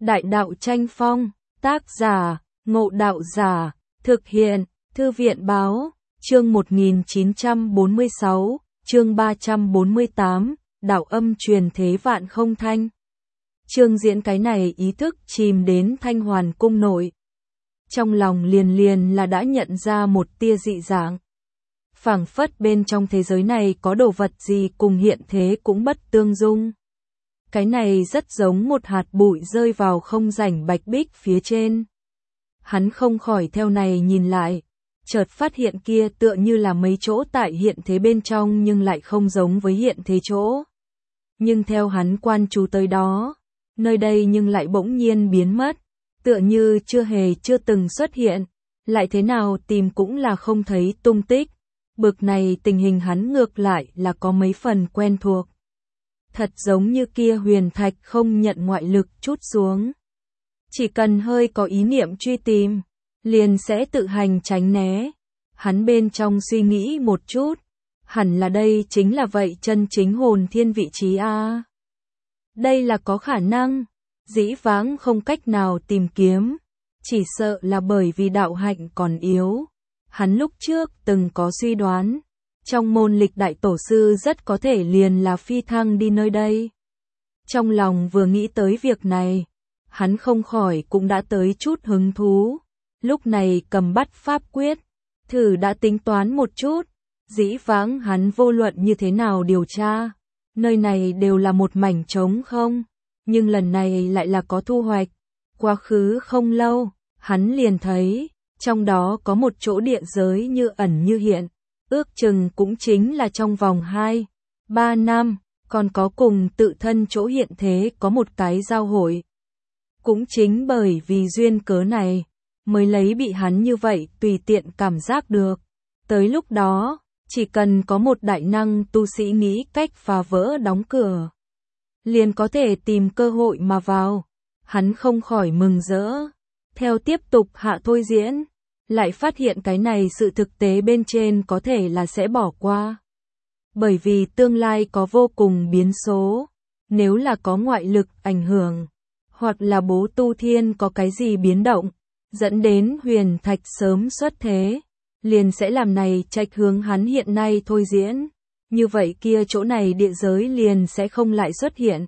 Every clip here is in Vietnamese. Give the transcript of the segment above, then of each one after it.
Đại đạo tranh phong, tác giả, Ngộ Đạo Giả, thực hiện, Thư viện báo, chương 1946, chương 348, đạo âm truyền thế vạn không thanh. Chương diễn cái này ý thức chìm đến Thanh Hoàn cung nội. Trong lòng liền là đã nhận ra một tia dị dạng. Phảng phất bên trong thế giới này có đồ vật gì cùng hiện thế cũng bất tương dung. Cái này rất giống một hạt bụi rơi vào không rảnh bạch bích phía trên. Hắn không khỏi theo này nhìn lại, chợt phát hiện kia tựa như là mấy chỗ tại hiện thế bên trong nhưng lại không giống với hiện thế chỗ. Nhưng theo hắn quan chú tới đó, nơi đây nhưng lại bỗng nhiên biến mất, tựa như chưa từng xuất hiện, lại thế nào tìm cũng là không thấy tung tích. Bực này tình hình hắn ngược lại là có mấy phần quen thuộc. Thật giống như kia huyền thạch không nhận ngoại lực trút xuống. Chỉ cần hơi có ý niệm truy tìm, liền sẽ tự hành tránh né. Hắn bên trong suy nghĩ một chút, hẳn là đây chính là vậy chân chính hồn thiên vị trí a. Đây là có khả năng, dĩ vãng không cách nào tìm kiếm, chỉ sợ là bởi vì đạo hạnh còn yếu. Hắn lúc trước từng có suy đoán, trong môn lịch đại tổ sư rất có thể liền là phi thăng đi nơi đây. Trong lòng vừa nghĩ tới việc này, hắn không khỏi cũng đã tới chút hứng thú. Lúc này cầm bắt pháp quyết, thử đã tính toán một chút, dĩ vãng hắn vô luận như thế nào điều tra, nơi này đều là một mảnh trống không, nhưng lần này lại là có thu hoạch. Quá khứ không lâu, hắn liền thấy, trong đó có một chỗ địa giới như ẩn như hiện, ước chừng cũng chính là trong vòng 2-3 năm, còn có cùng tự thân chỗ hiện thế có một cái giao hội. Cũng chính bởi vì duyên cớ này, mới lấy bị hắn như vậy tùy tiện cảm giác được. Tới lúc đó, chỉ cần có một đại năng tu sĩ nghĩ cách phá vỡ đóng cửa, liền có thể tìm cơ hội mà vào. Hắn không khỏi mừng rỡ. Theo tiếp tục hạ thôi diễn, lại phát hiện cái này sự thực tế bên trên có thể là sẽ bỏ qua. Bởi vì tương lai có vô cùng biến số, nếu là có ngoại lực ảnh hưởng, hoặc là bố tu thiên có cái gì biến động, dẫn đến huyền thạch sớm xuất thế, liền sẽ làm này trạch hướng hắn hiện nay thôi diễn. Như vậy kia chỗ này địa giới liền sẽ không lại xuất hiện.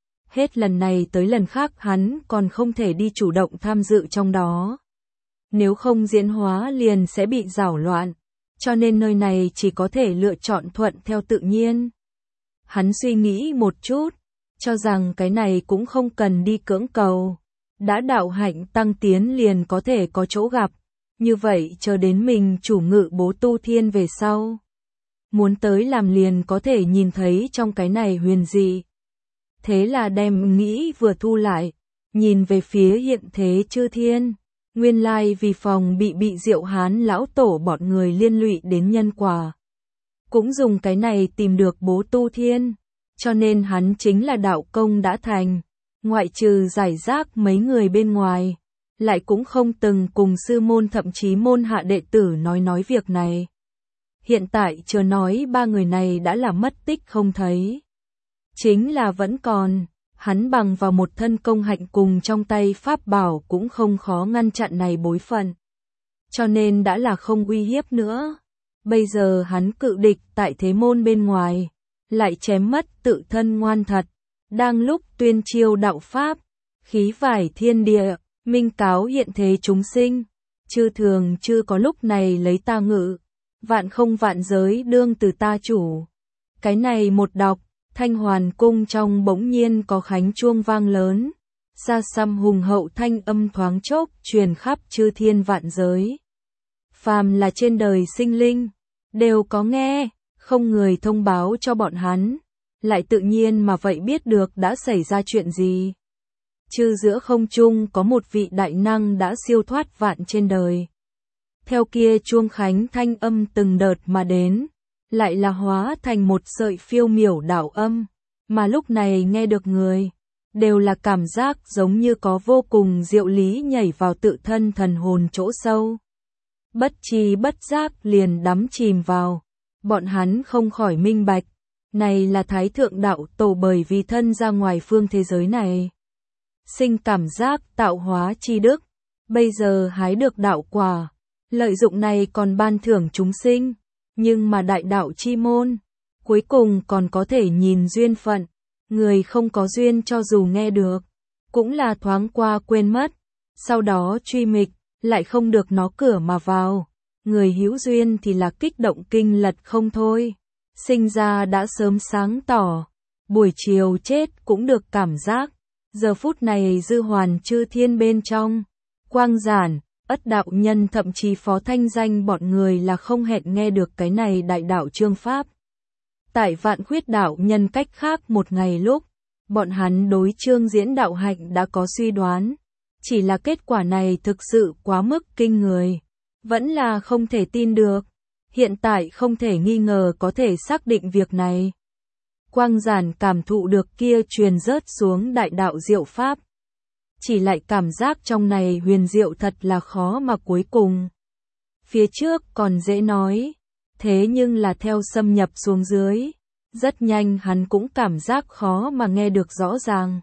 Hết lần này tới lần khác hắn còn không thể đi chủ động tham dự trong đó. Nếu không diễn hóa liền sẽ bị rảo loạn, cho nên nơi này chỉ có thể lựa chọn thuận theo tự nhiên. Hắn suy nghĩ một chút, cho rằng cái này cũng không cần đi cưỡng cầu. Đã đạo hạnh tăng tiến liền có thể có chỗ gặp, như vậy chờ đến mình chủ ngự bố tu thiên về sau. Muốn tới làm liền có thể nhìn thấy trong cái này huyền dị. Thế là đem nghĩ vừa thu lại, nhìn về phía hiện thế chư thiên. Nguyên lai vì phòng bị Diệu Hán lão tổ bọn người liên lụy đến nhân quả. Cũng dùng cái này tìm được bố tu thiên, cho nên hắn chính là đạo công đã thành. Ngoại trừ giải rác mấy người bên ngoài, lại cũng không từng cùng sư môn thậm chí môn hạ đệ tử nói việc này. Hiện tại chưa nói ba người này đã là mất tích không thấy. Chính là vẫn còn, hắn bằng vào một thân công hạnh cùng trong tay pháp bảo cũng không khó ngăn chặn này bối phận. Cho nên đã là không uy hiếp nữa. Bây giờ hắn cự địch tại thế môn bên ngoài, lại chém mất tự thân ngoan thật. Đang lúc tuyên chiêu đạo pháp, khí vải thiên địa, minh cáo hiện thế chúng sinh. Chư thường chưa có lúc này lấy ta ngự, vạn không vạn giới đương từ ta chủ. Cái này một đọc, Thanh Hoàn cung trong bỗng nhiên có khánh chuông vang lớn, xa xăm hùng hậu thanh âm thoáng chốc truyền khắp chư thiên vạn giới. Phàm là trên đời sinh linh, đều có nghe, không người thông báo cho bọn hắn, lại tự nhiên mà vậy biết được đã xảy ra chuyện gì. Chư giữa không trung có một vị đại năng đã siêu thoát vạn trên đời. Theo kia chuông khánh thanh âm từng đợt mà đến, lại là hóa thành một sợi phiêu miểu đạo âm, mà lúc này nghe được người, đều là cảm giác giống như có vô cùng diệu lý nhảy vào tự thân thần hồn chỗ sâu. Bất tri bất giác liền đắm chìm vào, bọn hắn không khỏi minh bạch, này là Thái Thượng Đạo Tổ bởi vì thân ra ngoài phương thế giới này. sinh cảm giác tạo hóa chi đức, bây giờ hái được đạo quả, lợi dụng này còn ban thưởng chúng sinh, nhưng mà đại đạo chi môn, cuối cùng còn có thể nhìn duyên phận, người không có duyên cho dù nghe được, cũng là thoáng qua quên mất, sau đó truy mịch, lại không được nó cửa mà vào, người hữu duyên thì là kích động kinh lật không thôi, sinh ra đã sớm sáng tỏ, buổi chiều chết cũng được cảm giác, giờ phút này dư hoàn chư thiên bên trong, Quang Giản, Ất đạo nhân thậm chí Phó Thanh Danh bọn người là không hẹn nghe được cái này đại đạo chương pháp. Tại Vạn Khuyết đạo nhân cách khác một ngày lúc, bọn hắn đối chương diễn đạo hạnh đã có suy đoán, chỉ là kết quả này thực sự quá mức kinh người, vẫn là không thể tin được, hiện tại không thể nghi ngờ có thể xác định việc này. Quang Giản cảm thụ được kia truyền rớt xuống đại đạo diệu pháp, chỉ lại cảm giác trong này huyền diệu thật là khó mà cuối cùng. Phía trước còn dễ nói, thế nhưng là theo xâm nhập xuống dưới, rất nhanh hắn cũng cảm giác khó mà nghe được rõ ràng.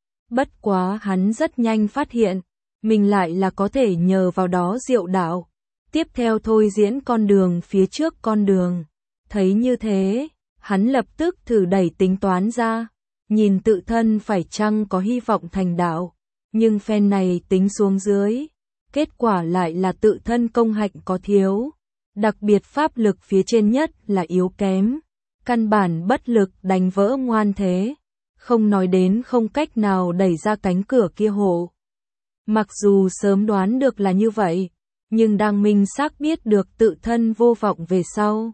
Bất quá hắn rất nhanh phát hiện, mình lại là có thể nhờ vào đó diệu đạo, tiếp theo thôi diễn con đường phía trước con đường. Thấy như thế, hắn lập tức thử đẩy tính toán ra, nhìn tự thân phải chăng có hy vọng thành đạo. Nhưng phen này tính xuống dưới, kết quả lại là tự thân công hạnh có thiếu, đặc biệt pháp lực phía trên nhất là yếu kém, căn bản bất lực đánh vỡ ngoan thế, không nói đến không cách nào đẩy ra cánh cửa kia hộ. Mặc dù sớm đoán được là như vậy, nhưng đang minh xác biết được tự thân vô vọng về sau.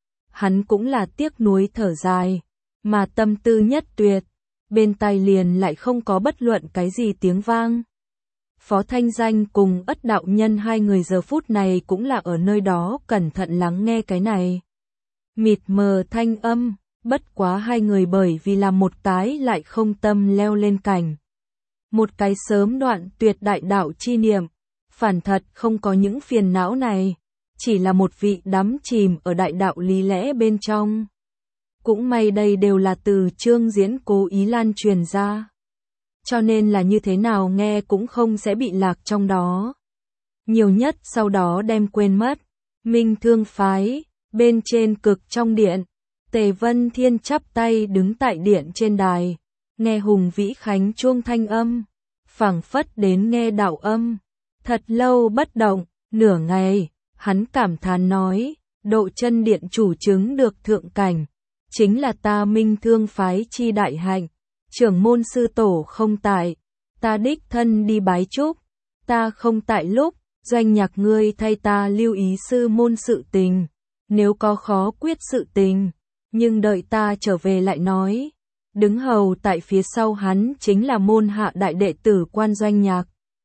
Hắn cũng là tiếc nuối thở dài, mà tâm tư nhất tuyệt. Bên tai liền lại không có bất luận cái gì tiếng vang. Phó Thanh Danh cùng Ất đạo nhân hai người giờ phút này cũng là ở nơi đó cẩn thận lắng nghe cái này. Mịt mờ thanh âm, bất quá hai người bởi vì là một cái lại không tâm leo lên cảnh. Một cái sớm đoạn tuyệt đại đạo chi niệm, phản thật không có những phiền não này, chỉ là một vị đắm chìm ở đại đạo lý lẽ bên trong. Cũng may đây đều là từ chương diễn cố ý lan truyền ra. Cho nên là như thế nào nghe cũng không sẽ bị lạc trong đó. Nhiều nhất sau đó đem quên mất. Minh Thương phái, bên trên cực trong điện, Tề Vân Thiên chắp tay đứng tại điện trên đài, nghe Hùng Vĩ Khánh chuông thanh âm, phảng phất đến nghe đạo âm. Thật lâu bất động, nửa ngày, hắn cảm thán nói, độ chân điện chủ chứng được thượng cảnh. Chính là ta Minh Thương phái chi đại hạnh, trưởng môn sư tổ không tại, ta đích thân đi bái chúc, ta không tại lúc, doanh nhạc ngươi thay ta lưu ý sư môn sự tình, nếu có khó quyết sự tình, nhưng đợi ta trở về lại nói. Đứng hầu tại phía sau hắn chính là môn hạ đại đệ tử Quan Doanh Nhạc.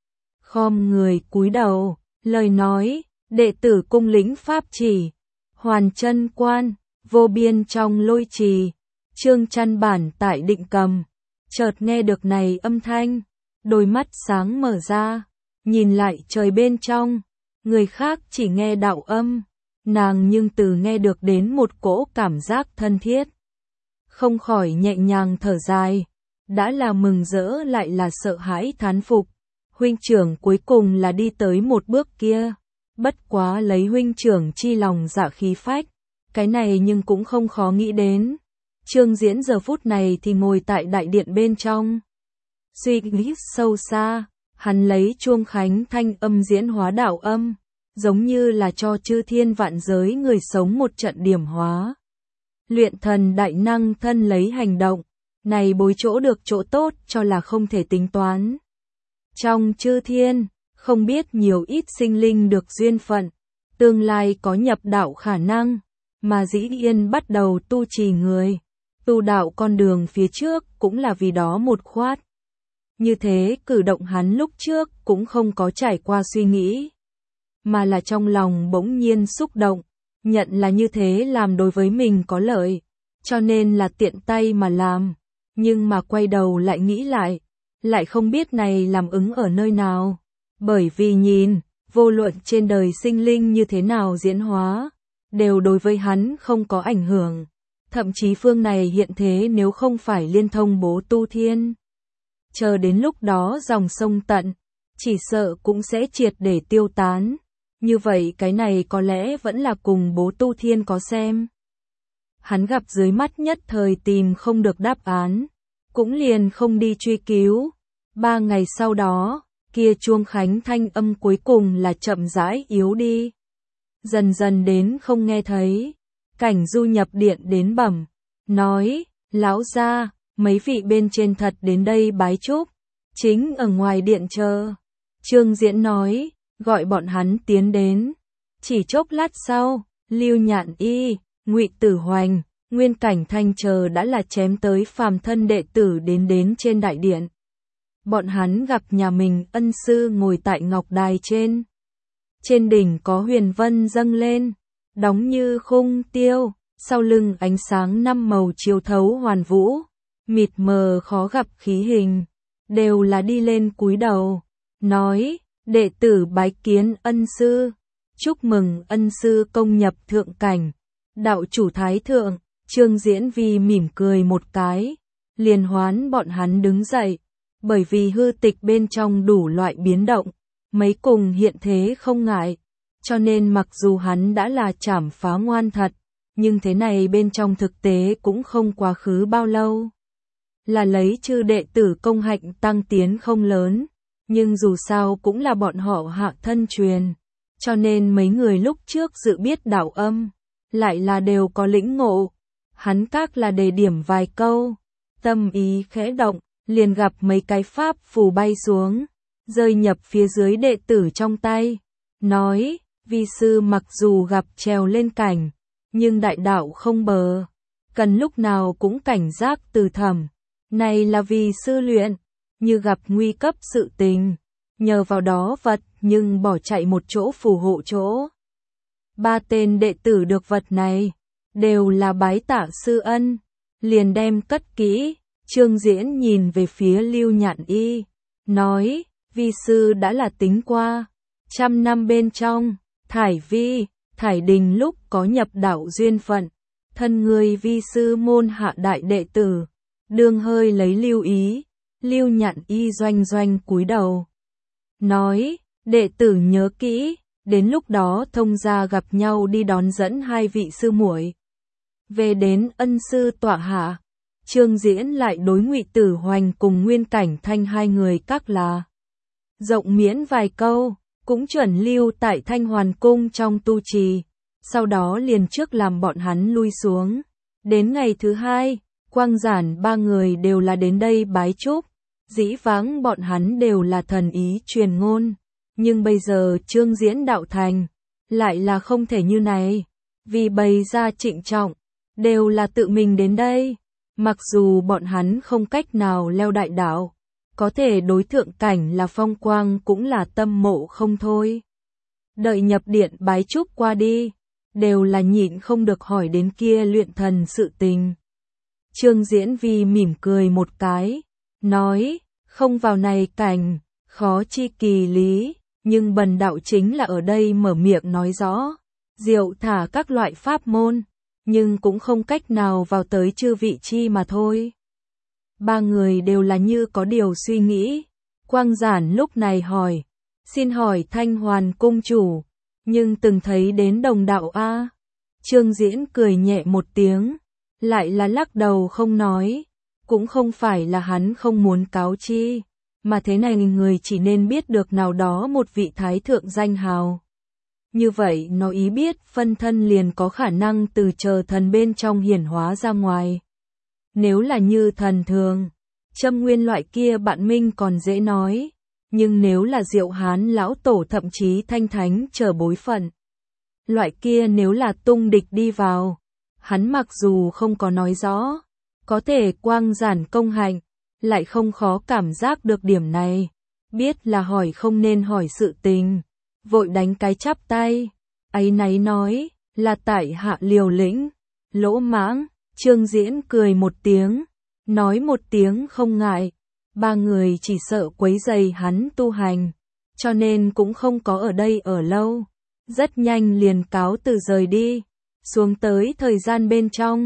Khom người cúi đầu, lời nói, đệ tử cung lĩnh pháp chỉ, hoàn chân quan. Vô biên trong lôi trì, Trương Chăn bản tại định cầm, chợt nghe được này âm thanh, đôi mắt sáng mở ra, nhìn lại trời bên trong, người khác chỉ nghe đạo âm, nàng nhưng từ nghe được đến một cỗ cảm giác thân thiết. Không khỏi nhẹ nhàng thở dài, đã là mừng rỡ lại là sợ hãi thán phục, huynh trưởng cuối cùng là đi tới một bước kia, bất quá lấy huynh trưởng chi lòng dạ khí phách. Cái này nhưng cũng không khó nghĩ đến. Chương Diễn giờ phút này thì ngồi tại đại điện bên trong. Suy nghĩ sâu xa, hắn lấy chuông khánh thanh âm diễn hóa đạo âm, giống như là cho chư thiên vạn giới người sống một trận điểm hóa. Luyện thần đại năng thân lấy hành động, này bối chỗ được chỗ tốt cho là không thể tính toán. Trong chư thiên, không biết nhiều ít sinh linh được duyên phận, tương lai có nhập đạo khả năng. Mà dĩ nhiên bắt đầu tu trì người, tu đạo con đường phía trước cũng là vì đó một khoát. Như thế cử động hắn lúc trước cũng không có trải qua suy nghĩ, mà là trong lòng bỗng nhiên xúc động, nhận là như thế làm đối với mình có lợi, cho nên là tiện tay mà làm, nhưng mà quay đầu lại nghĩ lại không biết này làm ứng ở nơi nào, bởi vì nhìn, vô luận trên đời sinh linh như thế nào diễn hóa, đều đối với hắn không có ảnh hưởng. Thậm chí phương này hiện thế nếu không phải liên thông bố tu thiên. chờ đến lúc đó dòng sông tận, chỉ sợ cũng sẽ triệt để tiêu tán. Như vậy cái này có lẽ vẫn là cùng bố Tu Thiên có xem. Hắn gặp dưới mắt nhất thời tìm không được đáp án, cũng liền không đi truy cứu. 3 ngày sau đó, kia chuông khánh thanh âm cuối cùng là chậm rãi yếu đi. Dần dần đến không nghe thấy. Cảnh Du nhập điện đến bẩm, nói, lão gia, mấy vị bên trên thật đến đây bái chúc, chính ở ngoài điện chờ. Trương Diễn nói, gọi bọn hắn tiến đến. Chỉ chốc lát sau, Lưu Nhạn Y, Ngụy Tử Hoành, Nguyên Cảnh Thanh chờ đã là chém tới phàm thân đệ tử đến trên đại điện. Bọn hắn gặp nhà mình ân sư ngồi tại ngọc đài trên. Trên đỉnh có huyền vân dâng lên, đóng như khung tiêu, sau lưng ánh sáng 5 màu chiếu thấu hoàn vũ, mịt mờ khó gặp khí hình, đều là đi lên cúi đầu, nói, đệ tử bái kiến ân sư, chúc mừng ân sư công nhập thượng cảnh, đạo chủ thái thượng. Trương Diễn Vi mỉm cười một cái, liền hoán bọn hắn đứng dậy, bởi vì hư tịch bên trong đủ loại biến động, mấy cùng hiện thế không ngại, cho nên mặc dù hắn đã là trảm phá ngoan thật, nhưng thế này bên trong thực tế cũng không quá khứ bao lâu. Là lấy chư đệ tử công hạnh tăng tiến không lớn, nhưng dù sao cũng là bọn họ hạ thân truyền, cho nên mấy người lúc trước dự biết đạo âm, lại là đều có lĩnh ngộ. Hắn các là đề điểm vài câu, tâm ý khẽ động, liền gặp mấy cái pháp phù bay xuống, rơi nhập phía dưới đệ tử trong tay, nói, vi sư mặc dù gặp trèo lên cảnh, nhưng đại đạo không bờ, cần lúc nào cũng cảnh giác từ thầm, này là vì sư luyện, như gặp nguy cấp sự tình, nhờ vào đó vật nhưng bỏ chạy một chỗ phù hộ chỗ. 3 tên đệ tử được vật này, đều là bái tạ sư ân, liền đem cất kỹ. Trương Diễn nhìn về phía Lưu Nhạn Y, nói, vi sư đã là tính qua, 100 năm bên trong, Thải Vi, Thải Đình lúc có nhập đạo duyên phận, thân người vi sư môn hạ đại đệ tử, đương hơi lấy lưu ý. Lưu Nhạn Y doanh doanh cúi đầu, nói, đệ tử nhớ kỹ, đến lúc đó thông gia gặp nhau đi đón dẫn 2 vị sư muội về đến ân sư tọa hạ. Trương Diễn lại đối Ngụy Tử Hoành cùng Nguyên Cảnh Thanh 2 người các là rộng miễn vài câu, cũng chuẩn lưu tại Thanh Hoàn Cung trong tu trì, sau đó liền trước làm bọn hắn lui xuống. Đến ngày thứ 2, Quang Giản 3 người đều là đến đây bái chúc, dĩ vãng bọn hắn đều là thần ý truyền ngôn, nhưng bây giờ Trương Diễn đạo thành, lại là không thể như này, vì bày ra trịnh trọng, đều là tự mình đến đây. Mặc dù bọn hắn không cách nào leo đại đạo, có thể đối thượng cảnh là phong quang cũng là tâm mộ không thôi. Đợi nhập điện bái chúc qua đi, đều là nhịn không được hỏi đến kia luyện thần sự tình. Trương Diễn Vi mỉm cười một cái, nói, không vào này cảnh, khó chi kỳ lý, nhưng bần đạo chính là ở đây mở miệng nói rõ, diệu thả các loại pháp môn, nhưng cũng không cách nào vào tới chư vị chi mà thôi. 3 người đều là như có điều suy nghĩ. Quang Giản lúc này hỏi, xin hỏi Thanh Hoàn Cung chủ, nhưng từng thấy đến đồng đạo a? Trương Diễn cười nhẹ một tiếng, lại là lắc đầu không nói, cũng không phải là hắn không muốn cáo chi, mà thế này người chỉ nên biết được nào đó một vị thái thượng danh hào. Như vậy nó ý biết phân thân liền có khả năng từ chờ thần bên trong hiển hóa ra ngoài. Nếu là như thần thường, châm nguyên loại kia bạn minh còn dễ nói, nhưng nếu là Diệu Hán lão tổ thậm chí Thanh Thánh chờ bối phận, loại kia nếu là tung địch đi vào, hắn mặc dù không có nói rõ, có thể Quang Giản công hạnh, lại không khó cảm giác được điểm này, biết là hỏi không nên hỏi sự tình. Vội đánh cái chắp tay, áy náy nói, là tại hạ liều lĩnh, lỗ mãng. Trương Diễn cười một tiếng, nói một tiếng không ngại, 3 người chỉ sợ quấy rầy hắn tu hành, cho nên cũng không có ở đây ở lâu, rất nhanh liền cáo từ rời đi. Xuống tới thời gian bên trong,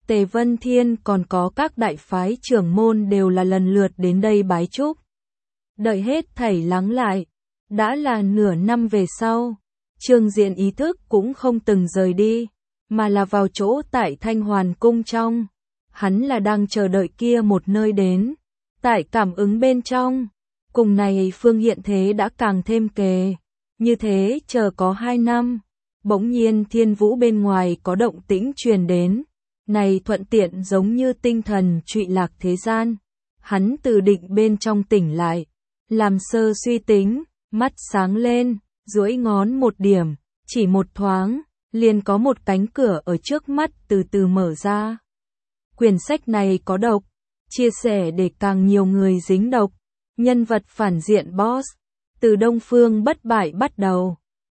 Tề Vân Thiên còn có các đại phái trưởng môn đều là lần lượt đến đây bái chúc. Đợi hết thảy lắng lại, đã là nửa năm về sau, Trương Diễn ý thức cũng không từng rời đi, mà là vào chỗ tại Thanh Hoàn Cung trong. Hắn là đang chờ đợi kia một nơi đến, tại cảm ứng bên trong. Cùng này phương hiện thế đã càng thêm kề, như thế chờ có 2 năm, bỗng nhiên thiên vũ bên ngoài có động tĩnh truyền đến, này thuận tiện giống như tinh thần trụy lạc thế gian. Hắn từ định bên trong tỉnh lại, làm sơ suy tính, mắt sáng lên, duỗi ngón một điểm, chỉ một thoáng, liền có một cánh cửa ở trước mắt từ từ mở ra. Quyển sách này có độc, chia sẻ để càng nhiều người dính độc. Nhân vật phản diện boss, từ Đông Phương bất bại bắt đầu.